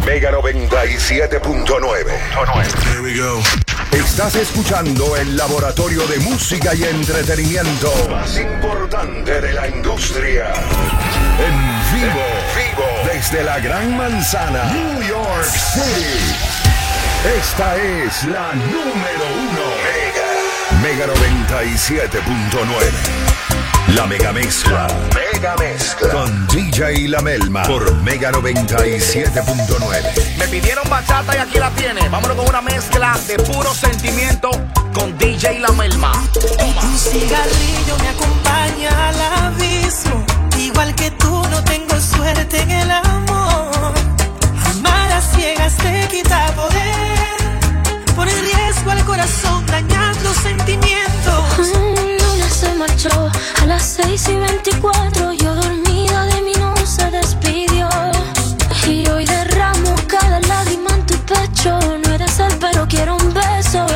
Mega 97.9. Here we go. Estás escuchando el laboratorio de música y entretenimiento más importante de la industria. En vivo, desde la Gran Manzana, New York City. Esta es la número 1. Mega 97.9. La Mega Mezcla. Con DJ La Melma por Mega 97.9. Me pidieron bachata y aquí la tiene. Vámonos con una mezcla de puro sentimiento con DJ La Melma. Toma. Tu cigarrillo me acompaña al abismo. Igual que tú no tengo suerte en el amor. Amar a ciegas te quita poder. Por el riesgo al corazón dañar los sentimientos. Luna se marchó a las 6:24. Yo dormida de mí no se despidió. Y hoy derramo cada lágrima en tu pecho. No eres él pero quiero un beso.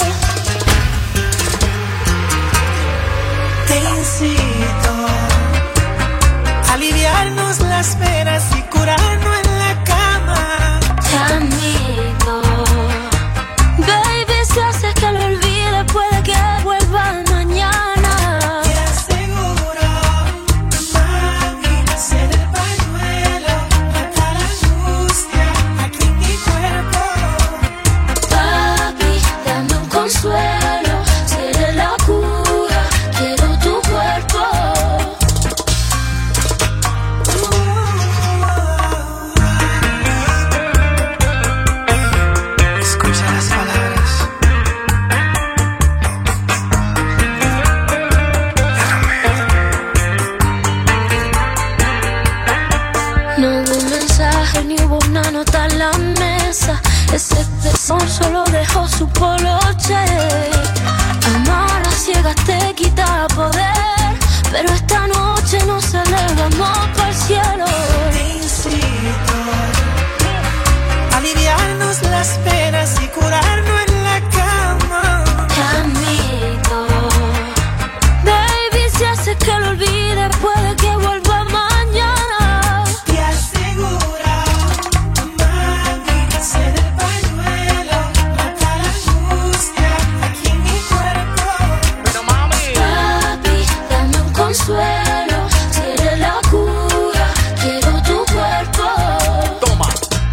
Te incito a aliviarnos las penas y curarnos en la cama. Te admito, baby, si haces que lo olvide puede que vuelva mañana. Te aseguro, mami, ser el pañuelo, matar la angustia aquí en mi cuerpo. Papi, dame un consuelo, seré la cura, quiero tu cuerpo. Escucha las palabras. No hubo un mensaje ni hubo una nota en la mesa. Ese beso solo dejó su poloche. Amar a ciegas te quita poder, pero esta noche nos elevamos para el cielo. Te incito a aliviarnos las penas y curarnos en la cama. Te admito, baby, si haces que lo olvide puede que vuelva mañana. Te aseguro, mami, ser el pañuelo, matar la angustia aquí en mi cuerpo. Pero mami, Papi, dame un consuelo, seré la cura, quiero tu cuerpo. toma.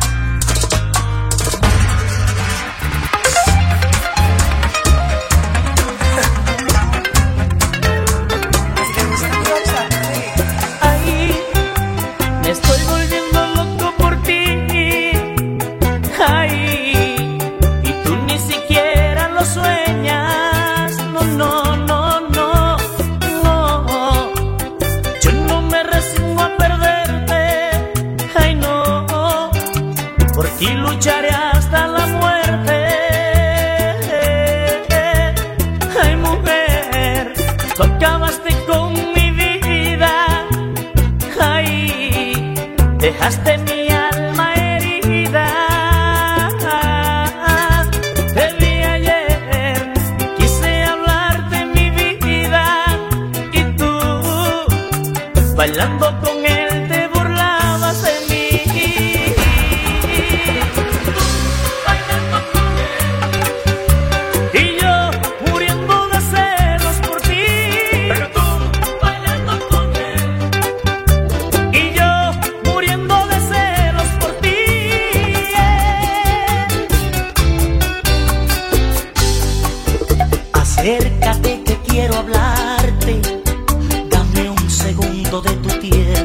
Ay, me estoy volviendo loco por ti. Ay, y tú ni siquiera lo sueñas. No, no, no, no, no. Yo no me resigno a perderte. Ay, no. Por ti lucharé hasta la muerte. Ay, mujer, tú acabaste con mi vida. Ay, dejaste mi alma herida. Te vi ayer, quise hablarte mi vida. Y tú, bailando con él, te burlabas de mí. Y yo muriendo de celos por ti. Pero tú bailando con él. Y yo muriendo de celos por ti. Acércate que quiero hablarte. Dame un segundo de tu tiempo.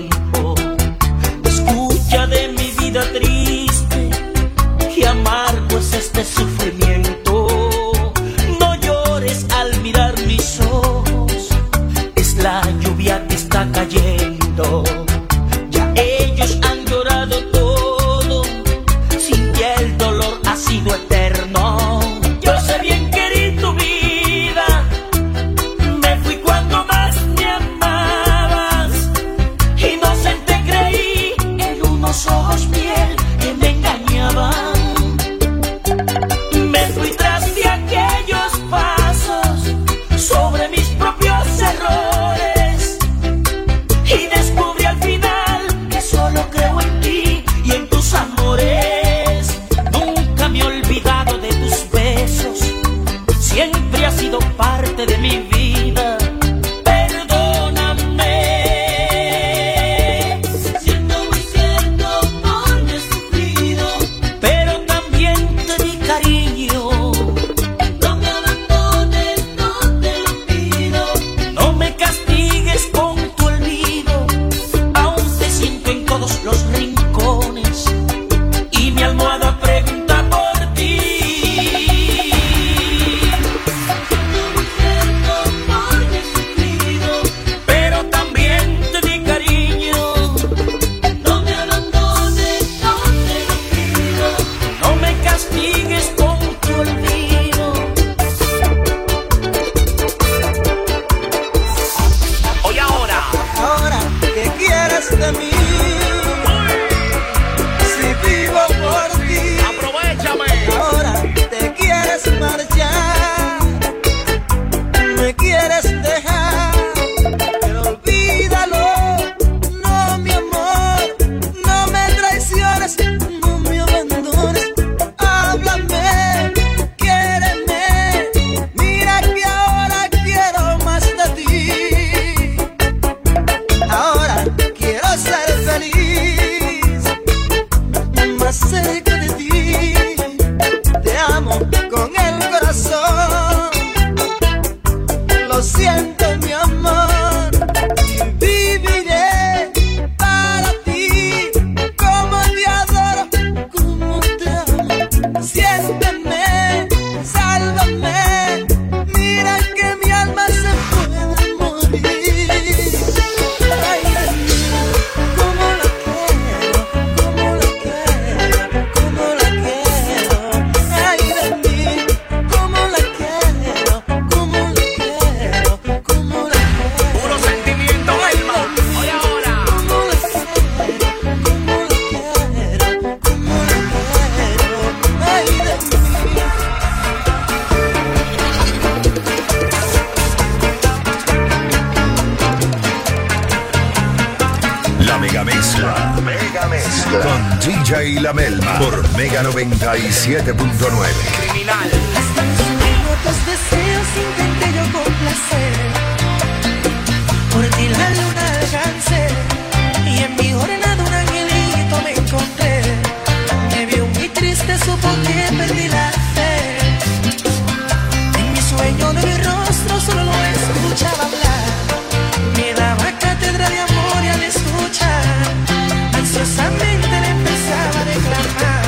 DJ La Melma por Mega 97.9. Criminal. Hasta en sueño tus deseos intenté yo complacer. Por ti la luna alcancé y en mi jornada un angelito me encontré. Me vio muy triste, supo que perdí la fe. En mi sueño de mi rostro solo lo escuchaba hablar. Me daba cátedra de amor y al escuchar ansiosamente le empezaba a declamar.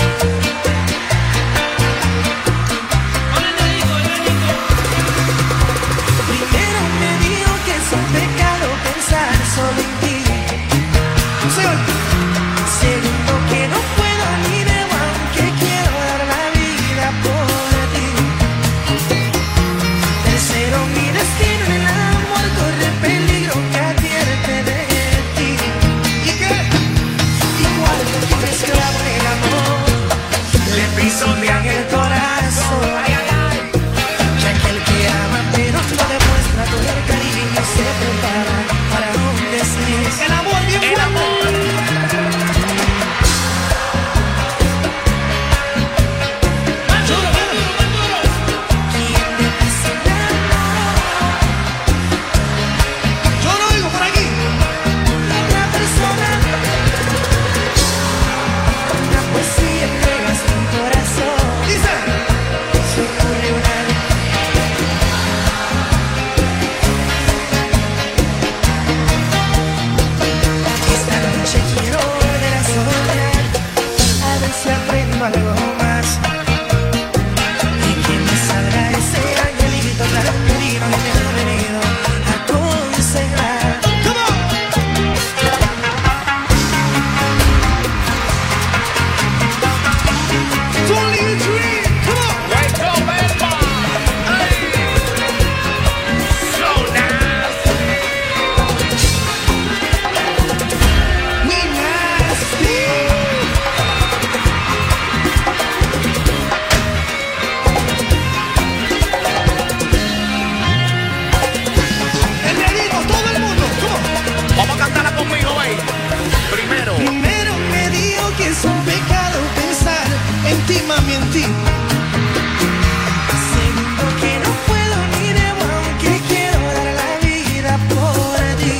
Primero me dijo que es un pecado pensar solo en ti. Segundo que no puedo ni debo, aunque quiero dar la vida por ti. Tercero, mi destino en el amor corre peligro que advierte de ti. ¿Y qué? Igual que un esclavo en el amor, le pisotean el corazón. Ya que el que ama pero no demuestra todo el cariño se prepara para un desliz. El amor bien fuerte. Algo más y que me salga ese angelito tan querido que me ha venido a aconsejar. Come on. Don't leave a dream. Come on. Wake up, Melma. Hey. So nasty. We nasty. Vamos a cantarla conmigo, wey. Primero. Primero me dijo que es un pecado pensar en ti, mami, en ti. Segundo que no puedo ni debo, aunque quiero dar la vida por ti.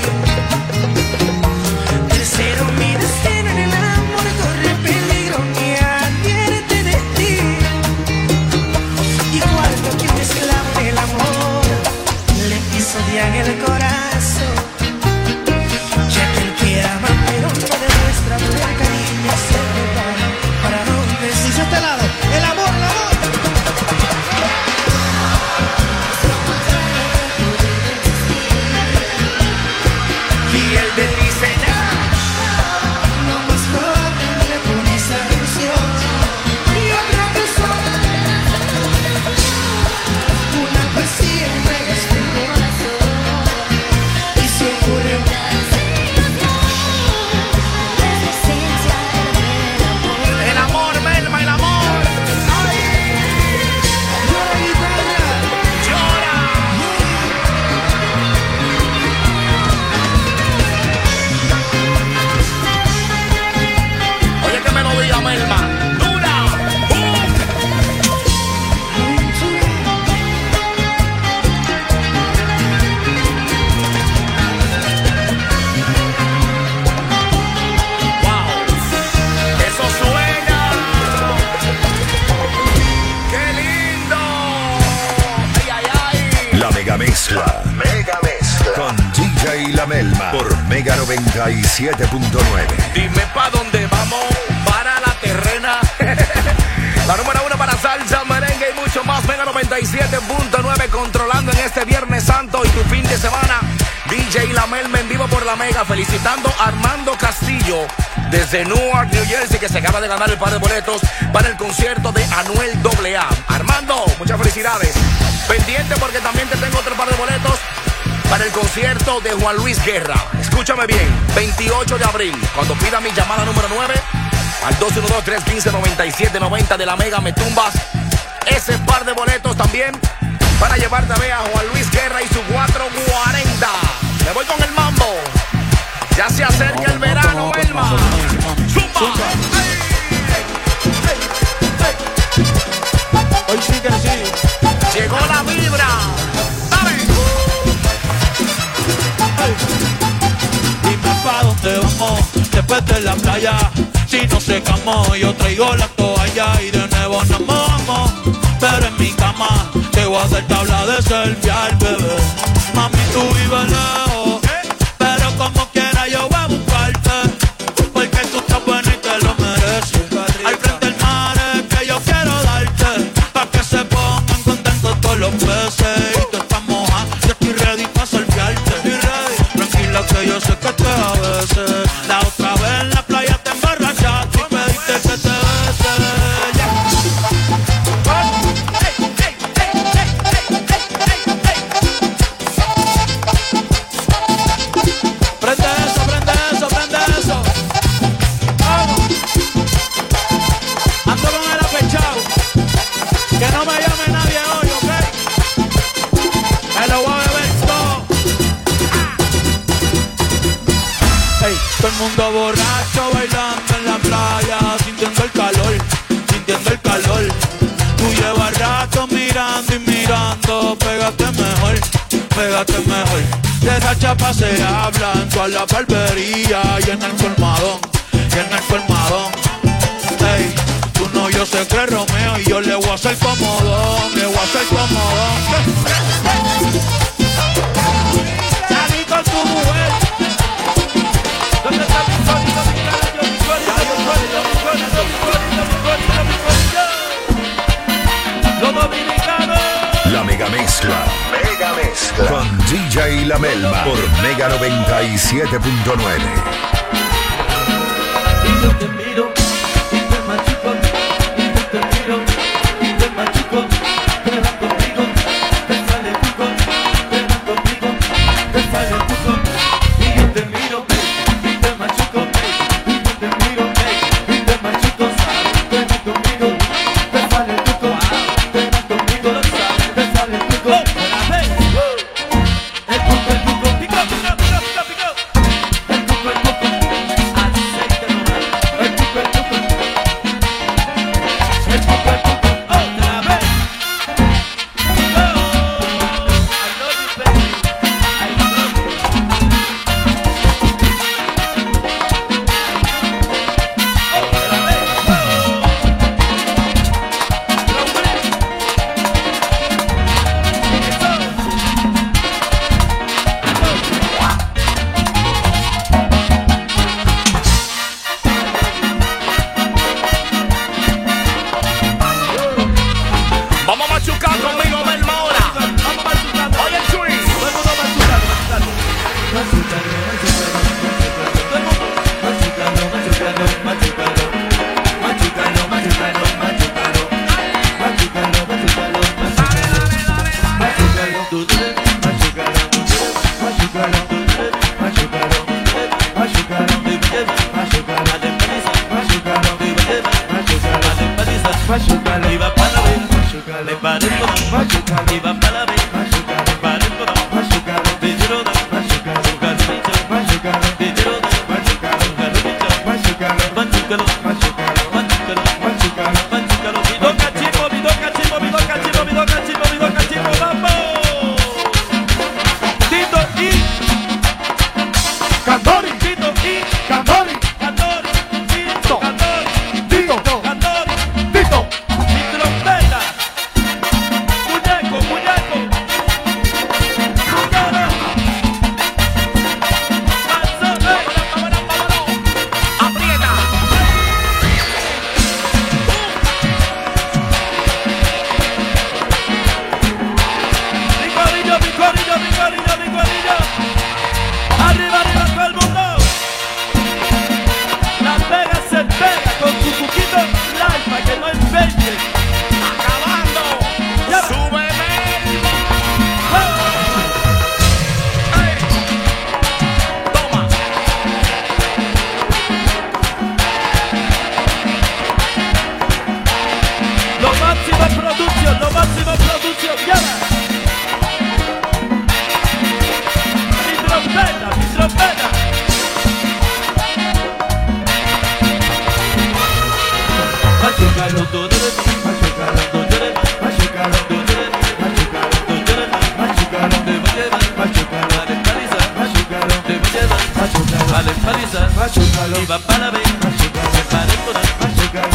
Tercero, mi destino en el amor corre peligro que advierte de ti. Y cuarto, que un esclavo del amor le pisotean el corazón. Ya que el que ama pero no demuestra por el cariño se prepara para donde se hizo este lado. El amor, el amor. Y el de diseñar. No más probable con esa ilusión. Y otra persona. Una poesía en reglas de corazón. Y se ocurre El amor, Melma, el amor. Ay. Llora. Oye, qué melodía, Melma. Dura. Wow. Eso suena. Qué lindo. Ay, ay, ay. La Mega Mezcla. Mega Mezcla. Con DJ La Melma por Mega 97.9. Dime pa' dónde vamos, para la terrena. La número uno para salsa, merengue y mucho más. Mega 97.9 controlando en este Viernes Santo y tu fin de semana. DJ La Melma en vivo por la Mega, felicitando a Armando Castillo desde Newark, New Jersey, que se acaba de ganar el par de boletos para el concierto de Anuel AA. Armando, muchas felicidades. Pendiente porque también te tengo otro par de boletos para el concierto de Juan Luis Guerra. Escúchame bien, 28 de abril, cuando pida mi llamada número 9 al 212-315-9790 de la Mega, me tumbas ese par de boletos también para llevarte a ver a Juan Luis Guerra y su 440. Me voy con el mambo. Ya se acerca el verano, Melma. Zumba. después de la playa. Si no secamos, yo traigo la toalla y de nuevo nos mojamos. Pero en mi cama te voy a hacer tabla de selfie al bebé. Mami, tú vives lejos, pero como quiera yo voy a buscarte, porque tú estás buena y te lo mereces. Al frente del mar es que yo quiero darte, pa' que se pongan contentos todos los peces. Y tú estás moja, yo estoy ready pa' selfiearte. Tranquila que yo sé que te a veces. La otra vez en la playa te emborrachaste y pediste que te bese. Prende eso, prende eso. Vamos. Ando con el apechado. Que no me llame nadie hoy, ¿ok? Me lo voy a beber todo. Hey, todo el mundo borracho bailando en la playa, sintiendo el calor, sintiendo el calor. Tú llevas rato mirando y mirando, pégate mejor, pégate mejor. De esa chapa se habla en toda la barbería y en el colmadón, y en el colmadón. Hey, tú no, yo sé que es Romeo y yo le voy a hacer comodón, le voy a hacer comodón. Salí con tu mujer. ¿Dónde está mi corito, mi corito, mi corito, mi corito? Los dominicanos. La mega mezcla. Mega mezcla. Con DJ La Melba por Mega 97.9. Y yo te miro, y te machuco, y yo te miro, y te machuco, te vas conmigo, te sale pico, te vas conmigo, te sale pico. Y yo te miro, y te machuco, y yo te miro, y te machuco, te vas conmigo, te sale pico, te vas conmigo, te sale pico. El pico, pico, pico, pico, pico. El pico, aceite normal. El pico, el pico, otra vez. Oh, I love you, baby. I love you. Otra vez. Vamos a machucar conmigo, Melma, ahora. Vamos machucando. Oye, Chuy. Todo el mundo machucando, machucando. Machucando, machucando, machucando, machucando, machucando, machucando, machucando, machucando, machucando, machucando, machucando, y va para la vez, le paré todo, y va para la vez, le paré todo, te quiero dar, te quiero dar, machucalo, machucalo, mi doca chico, mi doca chico, mi doca chico, mi doca chico, mi doca chico, vamos. Tito y Cantori, Tito y Cantori, Cantori, Tito, Cantori, Tito, Cantori, Tito, mi trompeta, muñeco, muñeco, muñeco, manzana, Aprieta. mi corillo, mi corillo, mi corillo, mi corillo. Arriba, arriba todo el mundo. Las Vegas se pega con su cuquito live para que no empeñe. Acabando. Ya. Súbeme. Ey. Toma. Lo máximo producción, lo máximo producción. Llama. Mi trompeta, mi trompeta. Machucalo todo de ti, machucalo todo de ti, machucalo todo de ti, machucalo todo de ti, machucalo te voy a llevar, machucalo a la paliza, machucalo te voy a llevar, machucalo a la paliza, machucalo y va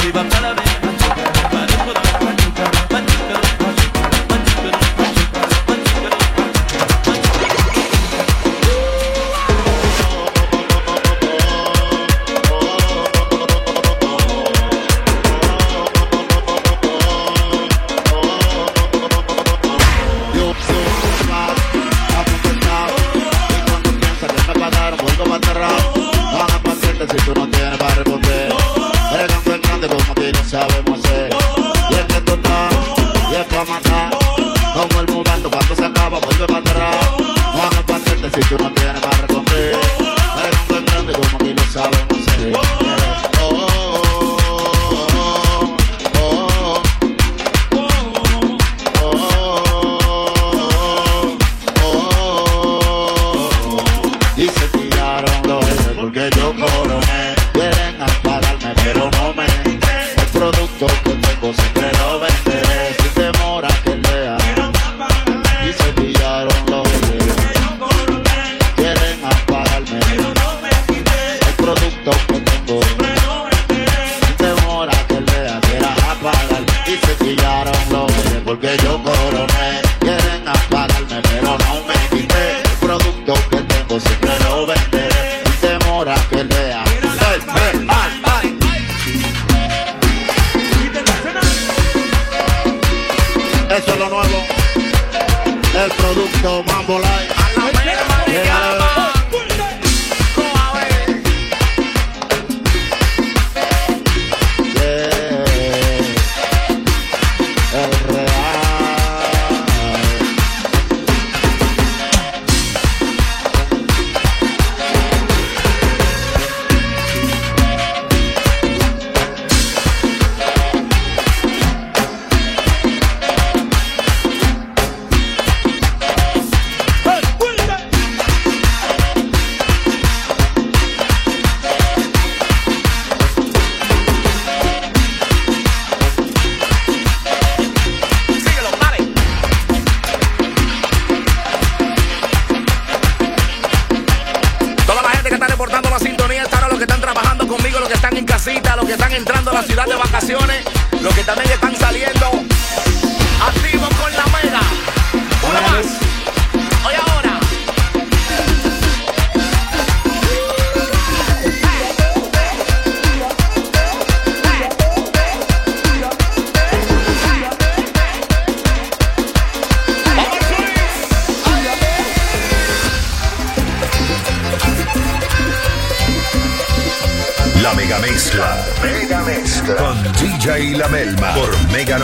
Mega Mezcla con DJ La Melma por Mega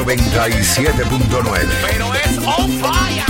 97.9. Pero es on fire.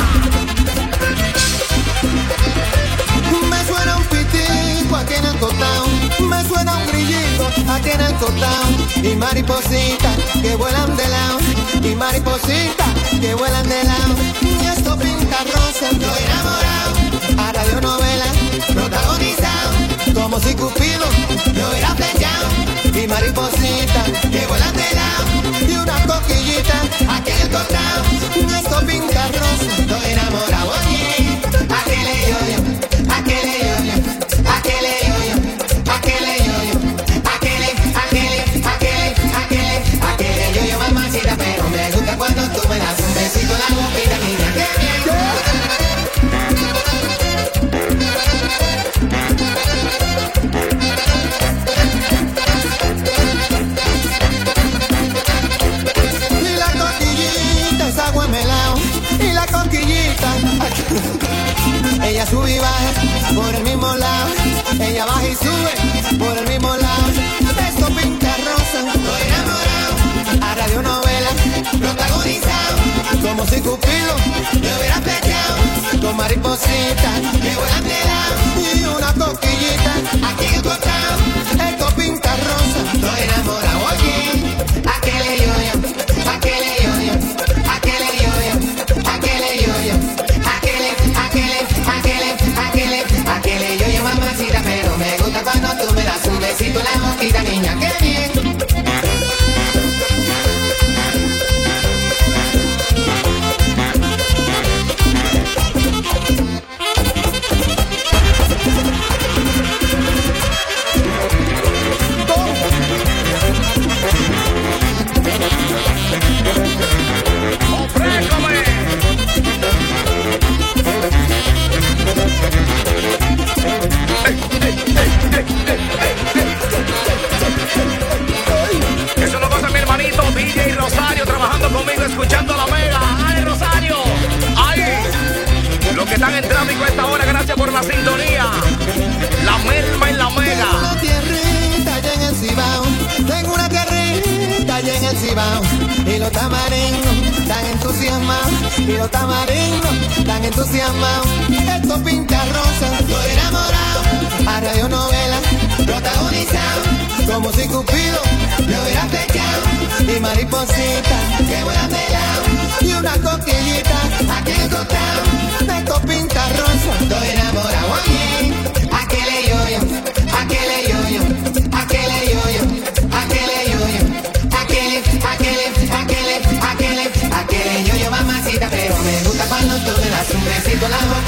Me suena un pitico aquí en el cotao, me suena un grillito aquí en el cotao, y maripositas que vuelan de lado, y maripositas que vuelan de lado, y esto pinta rosa, estoy enamorado, a radionovela protagonizado, como si Cupido lo hubiera flechado, y maripositas que vuelan de lado, y una coquillita aquí en el cotao, esto pinta rosa, estoy enamorado, oye, aquele yo-yo, aquele yo-yo, aquele yo-yo, aquele yo-yo, aquele yo-yo, mamacita, pero me gusta cuando tú me das un besito en la boquita, niña, qué bien. Y la coquillita es agua melao, y la coquillita ella sube y baja por el mismo lado, ella baja y sube por el mismo lado, esto pinta rosa, estoy enamorado, a radionovela protagonizado, como si Cupido me hubiera flechado, con maripositas que vuelan de lado, y una coquillita aquí en el costado, esto pinta rosa, estoy enamorado, oye, aquele yo-yo, aquele yo-yo, aquele yo-yo, aquele yo-yo, aquele yo-yo, mamacita, pero me gusta cuando tú me das un besito en la boquita, niña, qué bien. allá en el Cibao. Y los tamaringos tan entusiasmados. Y los tamaringos tan entusiasmados. Esto pinta rosa, estoy enamorado. A radionovela protagonizado. Como si Cupido lo hubiera flechado. Y mariposita que vuela pelado. Y una coquillita aquí en el costado. Esto pinta rosa, estoy enamorado. Oye, aquele yo-yo, aquele yo-yo, aquele yo-yo, aquele yo-yo, aquele yo-yo, mamacita. Pero me gusta cuando tú me das un besito en la boca.